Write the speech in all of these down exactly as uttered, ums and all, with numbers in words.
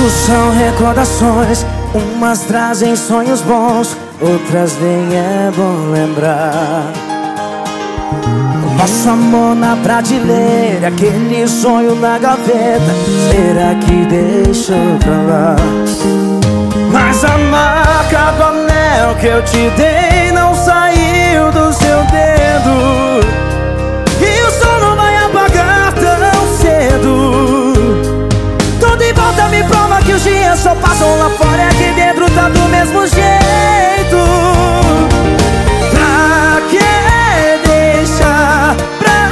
Tudo são recordações, umas trazem sonhos bons, outras nem é bom lembrar. Nosso amor na prateleira, aquele sonho na gaveta, será que deixou pra lá? Mas a marca do anel que eu te dei não saiu do seu dedo, e o sol não vai apagar tão cedo. Tudo em volta me prova que os dias só passam lá fora, e aqui dentro tá do mesmo jeito. Pra que deixar pra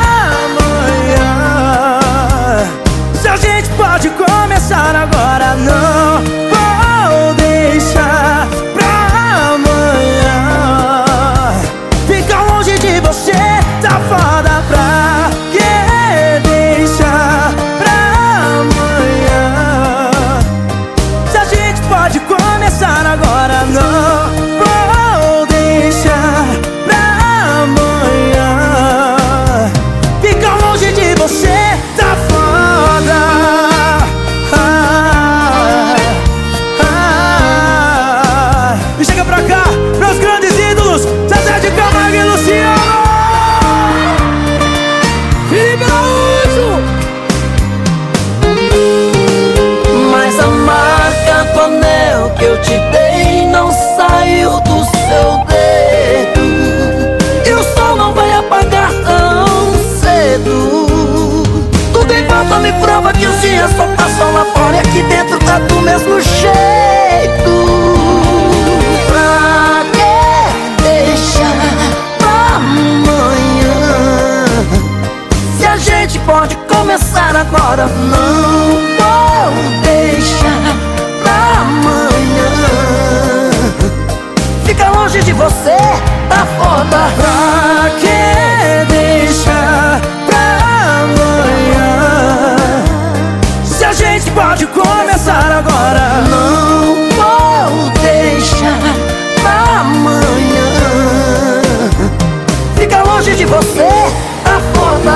amanhã, se a gente pode começar agora? Não vou deixar pra amanhã. Ficar longe de você tá foda. Pra que deixar pra amanhã, se a gente pode começar agora? Não vou deixar pra amanhã. Ficar longe de você tá foda. Ah, ah. E chega pra cá, meus grandes ídolos, Zezé de Camargo e Luciano. Felipe Araújo. Mas a marca do anel que eu te dei não saiu do seu dedo, e o sol não vai apagar tão cedo. Tudo em volta me prova que os dias só passam lá fora, e aqui dentro tá do mesmo jeito. Pra que deixar pra amanhã, se a gente pode começar agora? Não vou deixar pra amanhã. Fica longe de você, tá foda. Pra que deixar pra amanhã, se a gente pode começar agora? Não vou deixar pra amanhã. Fica longe de você, tá foda.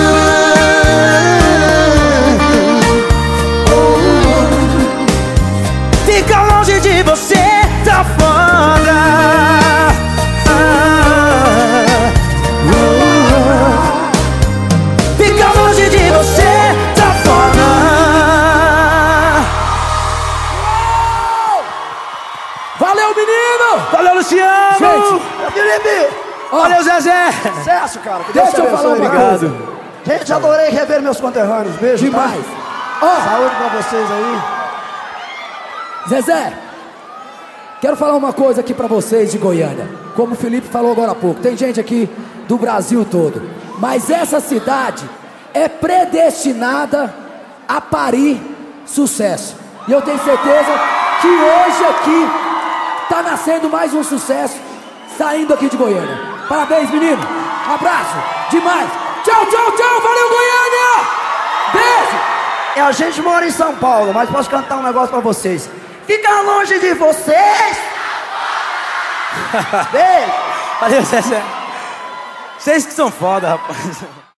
Fica longe de você, tá foda. Ah, uh, Fica longe de você, tá foda. Valeu, menino! Valeu, Luciano! Gente, Felipe! Valeu, Zezé! Sucesso, cara. Que Deus deixa te eu abençoe. falar uma Obrigado. coisa. Gente, adorei rever meus conterrâneos. Beijo, Demais. tá? Ó, Saúde pra vocês aí. Zezé, quero falar uma coisa aqui pra vocês de Goiânia. Como o Felipe falou agora há pouco, tem gente aqui do Brasil todo, mas essa cidade é predestinada a parir sucesso. E eu tenho certeza que hoje aqui tá nascendo mais um sucesso saindo aqui de Goiânia. Parabéns, menino. Abraço. Demais. Tchau, tchau, tchau. Valeu, Goiânia. Beijo. E a gente mora em São Paulo, mas posso cantar um negócio pra vocês. Fica longe de vocês. Beijo. Valeu, Zezé! Vocês que são foda, rapaz.